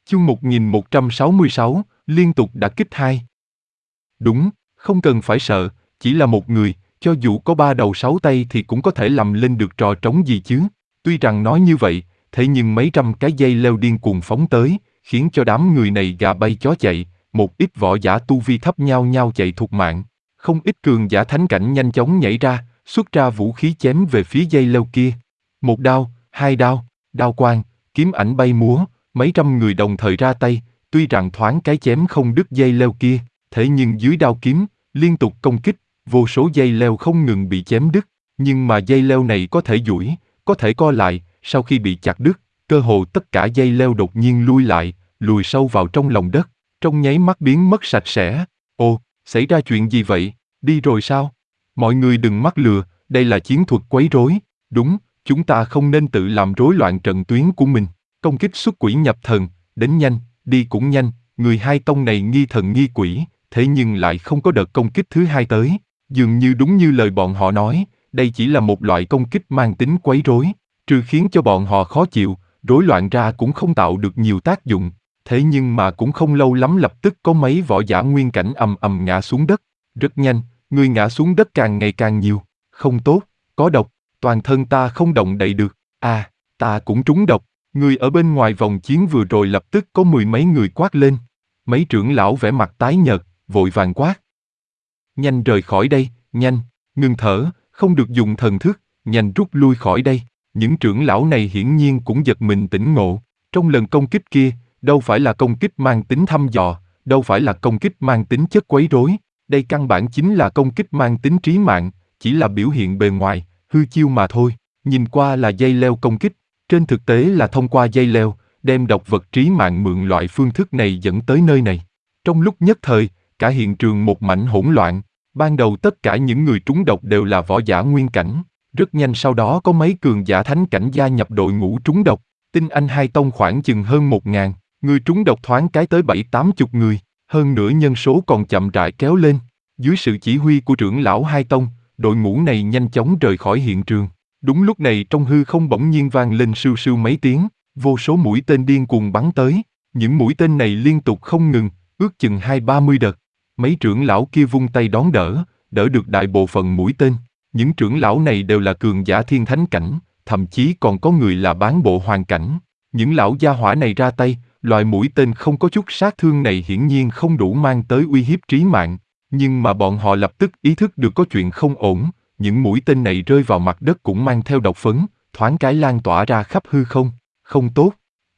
Chương 1166, liên tục đả kích 2. Đúng, không cần phải sợ, chỉ là một người, cho dù có 3 đầu 6 tay thì cũng có thể làm lên được trò trống gì chứ. Tuy rằng nói như vậy, thế nhưng mấy trăm cái dây leo điên cuồng phóng tới, khiến cho đám người này gà bay chó chạy, một ít võ giả tu vi thấp nhao nhao chạy thục mạng. Không ít cường giả thánh cảnh nhanh chóng nhảy ra, xuất ra vũ khí chém về phía dây leo kia. Một đao, hai đao, đao quang, kiếm ảnh bay múa, mấy trăm người đồng thời ra tay, tuy rằng thoáng cái chém không đứt dây leo kia, thế nhưng dưới đao kiếm, liên tục công kích, vô số dây leo không ngừng bị chém đứt, nhưng mà dây leo này có thể duỗi, có thể co lại, sau khi bị chặt đứt, cơ hồ tất cả dây leo đột nhiên lui lại, lùi sâu vào trong lòng đất, trong nháy mắt biến mất sạch sẽ. Ồ, xảy ra chuyện gì vậy? Đi rồi sao? Mọi người đừng mắc lừa, đây là chiến thuật quấy rối. Đúng, chúng ta không nên tự làm rối loạn trận tuyến của mình. Công kích xuất quỷ nhập thần, đến nhanh, đi cũng nhanh, người hai tông này nghi thần nghi quỷ, thế nhưng lại không có đợt công kích thứ hai tới. Dường như đúng như lời bọn họ nói, đây chỉ là một loại công kích mang tính quấy rối, trừ khiến cho bọn họ khó chịu, rối loạn ra cũng không tạo được nhiều tác dụng. Thế nhưng mà cũng không lâu lắm lập tức có mấy võ giả nguyên cảnh ầm ầm ngã xuống đất. Rất nhanh, người ngã xuống đất càng ngày càng nhiều. Không tốt, có độc, toàn thân ta không động đậy được. À, ta cũng trúng độc. Người ở bên ngoài vòng chiến vừa rồi lập tức có mười mấy người quát lên. Mấy trưởng lão vẻ mặt tái nhợt, vội vàng quát. Nhanh rời khỏi đây, nhanh, ngừng thở, không được dùng thần thức, nhanh rút lui khỏi đây. Những trưởng lão này hiển nhiên cũng giật mình tỉnh ngộ. Trong lần công kích kia, đâu phải là công kích mang tính thăm dò, đâu phải là công kích mang tính chất quấy rối. Đây căn bản chính là công kích mang tính trí mạng, chỉ là biểu hiện bề ngoài, hư chiêu mà thôi. Nhìn qua là dây leo công kích, trên thực tế là thông qua dây leo, đem độc vật trí mạng mượn loại phương thức này dẫn tới nơi này. Trong lúc nhất thời, cả hiện trường một mảnh hỗn loạn. Ban đầu tất cả những người trúng độc đều là võ giả nguyên cảnh. Rất nhanh sau đó có mấy cường giả thánh cảnh gia nhập đội ngũ trúng độc. Tinh Anh hai tông khoảng chừng hơn 1.000, người trúng độc thoáng cái tới 7-80 người. Hơn nữa nhân số còn chậm rãi kéo lên. Dưới sự chỉ huy của trưởng lão hai tông, đội ngũ này nhanh chóng rời khỏi hiện trường. Đúng lúc này trong hư không bỗng nhiên vang lên sưu sưu mấy tiếng, vô số mũi tên điên cuồng bắn tới. Những mũi tên này liên tục không ngừng, ước chừng 20-30 đợt. Mấy trưởng lão kia vung tay đón đỡ, đỡ được đại bộ phận mũi tên. Những trưởng lão này đều là cường giả thiên thánh cảnh, thậm chí còn có người là bán bộ hoàn cảnh. Những lão gia hỏa này ra tay, loại mũi tên không có chút sát thương này hiển nhiên không đủ mang tới uy hiếp trí mạng. Nhưng mà bọn họ lập tức ý thức được có chuyện không ổn, những mũi tên này rơi vào mặt đất cũng mang theo độc phấn, thoáng cái lan tỏa ra khắp hư không. Không tốt,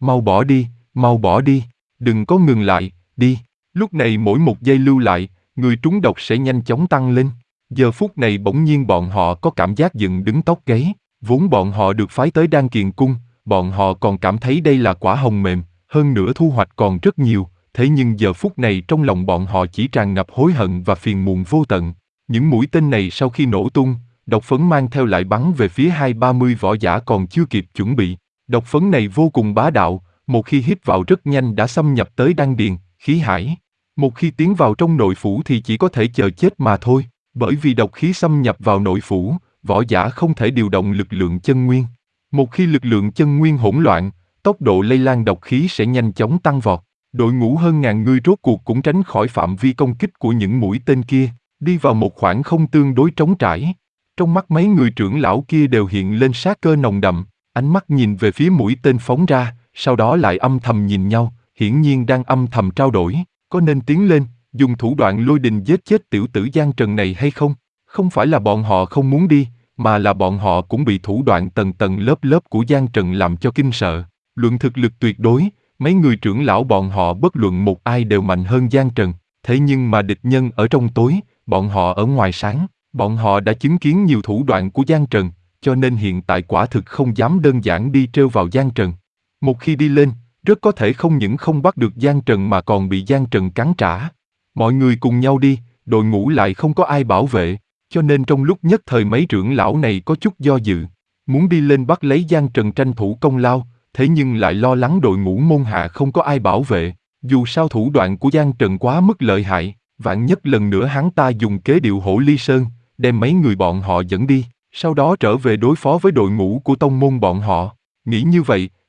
mau bỏ đi, đừng có ngừng lại, đi. Lúc này mỗi một giây lưu lại, người trúng độc sẽ nhanh chóng tăng lên. Giờ phút này bỗng nhiên bọn họ có cảm giác dựng đứng tóc gáy, vốn bọn họ được phái tới Đan Kiền Cung, bọn họ còn cảm thấy đây là quả hồng mềm, hơn nữa thu hoạch còn rất nhiều, thế nhưng giờ phút này trong lòng bọn họ chỉ tràn ngập hối hận và phiền muộn vô tận. Những mũi tên này sau khi nổ tung, độc phấn mang theo lại bắn về phía 20-30 võ giả còn chưa kịp chuẩn bị. Độc phấn này vô cùng bá đạo, một khi hít vào rất nhanh đã xâm nhập tới đan điền, khí hải. Một khi tiến vào trong nội phủ thì chỉ có thể chờ chết mà thôi, bởi vì độc khí xâm nhập vào nội phủ, võ giả không thể điều động lực lượng chân nguyên. Một khi lực lượng chân nguyên hỗn loạn, tốc độ lây lan độc khí sẽ nhanh chóng tăng vọt. Đội ngũ hơn ngàn người rốt cuộc cũng tránh khỏi phạm vi công kích của những mũi tên kia, đi vào một khoảng không tương đối trống trải. Trong mắt mấy người trưởng lão kia đều hiện lên sát cơ nồng đậm, ánh mắt nhìn về phía mũi tên phóng ra, sau đó lại âm thầm nhìn nhau, hiển nhiên đang âm thầm trao đổi, có nên tiến lên, dùng thủ đoạn lôi đình giết chết tiểu tử Giang Trần này hay không? Không phải là bọn họ không muốn đi, mà là bọn họ cũng bị thủ đoạn tầng tầng lớp lớp của Giang Trần làm cho kinh sợ. Luận thực lực tuyệt đối, mấy người trưởng lão bọn họ bất luận một ai đều mạnh hơn Giang Trần, thế nhưng mà địch nhân ở trong tối, bọn họ ở ngoài sáng, bọn họ đã chứng kiến nhiều thủ đoạn của Giang Trần, cho nên hiện tại quả thực không dám đơn giản đi trêu vào Giang Trần. Một khi đi lên, rất có thể không những không bắt được Giang Trần mà còn bị Giang Trần cắn trả. Mọi người cùng nhau đi, đội ngũ lại không có ai bảo vệ, cho nên trong lúc nhất thời mấy trưởng lão này có chút do dự, muốn đi lên bắt lấy Giang Trần tranh thủ công lao, thế nhưng lại lo lắng đội ngũ môn hạ không có ai bảo vệ, dù sao thủ đoạn của Giang Trần quá mức lợi hại, vạn nhất lần nữa hắn ta dùng kế điệu Hổ Ly Sơn, đem mấy người bọn họ dẫn đi, sau đó trở về đối phó với đội ngũ của tông môn bọn họ. Nghĩ như vậy,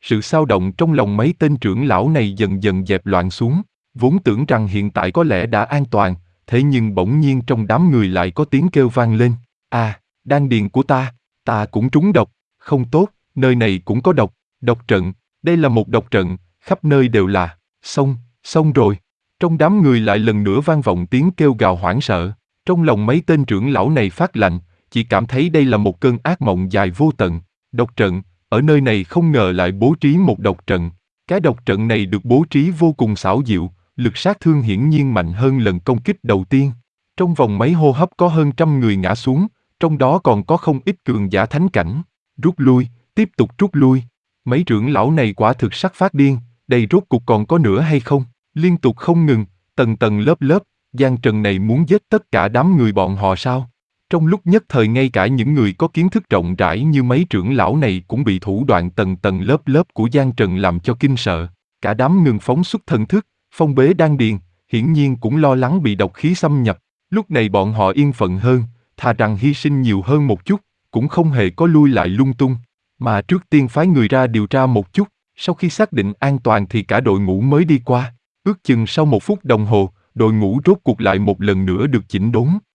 Sự xao động trong lòng mấy tên trưởng lão này dần dần dẹp loạn xuống, vốn tưởng rằng hiện tại có lẽ đã an toàn, thế nhưng bỗng nhiên trong đám người lại có tiếng kêu vang lên. Đan điền của ta cũng trúng độc, không tốt, nơi này cũng có độc, độc trận, đây là một độc trận, khắp nơi đều là, xong rồi. Trong đám người lại lần nữa vang vọng tiếng kêu gào hoảng sợ, trong lòng mấy tên trưởng lão này phát lạnh, chỉ cảm thấy đây là một cơn ác mộng dài vô tận. Độc trận, ở nơi này không ngờ lại bố trí một độc trận. Cái độc trận này được bố trí vô cùng xảo diệu, lực sát thương hiển nhiên mạnh hơn lần công kích đầu tiên. Trong vòng mấy hô hấp có hơn 100 người ngã xuống, trong đó còn có không ít cường giả thánh cảnh. Rút lui, tiếp tục rút lui. Mấy trưởng lão này quả thực sắp phát điên, đây rốt cuộc còn có nữa hay không? Liên tục không ngừng, tầng tầng lớp lớp, Giang Trần này muốn giết tất cả đám người bọn họ sao? Trong lúc nhất thời ngay cả những người có kiến thức rộng rãi như mấy trưởng lão này cũng bị thủ đoạn tầng tầng lớp lớp của Giang Trần làm cho kinh sợ. Cả đám ngừng phóng xuất thần thức, phong bế đan điền, hiển nhiên cũng lo lắng bị độc khí xâm nhập. Lúc này bọn họ yên phận hơn, thà rằng hy sinh nhiều hơn một chút, cũng không hề có lui lại lung tung, mà trước tiên phái người ra điều tra một chút, sau khi xác định an toàn thì cả đội ngũ mới đi qua. Ước chừng sau 1 phút đồng hồ, đội ngũ rốt cuộc lại một lần nữa được chỉnh đốn.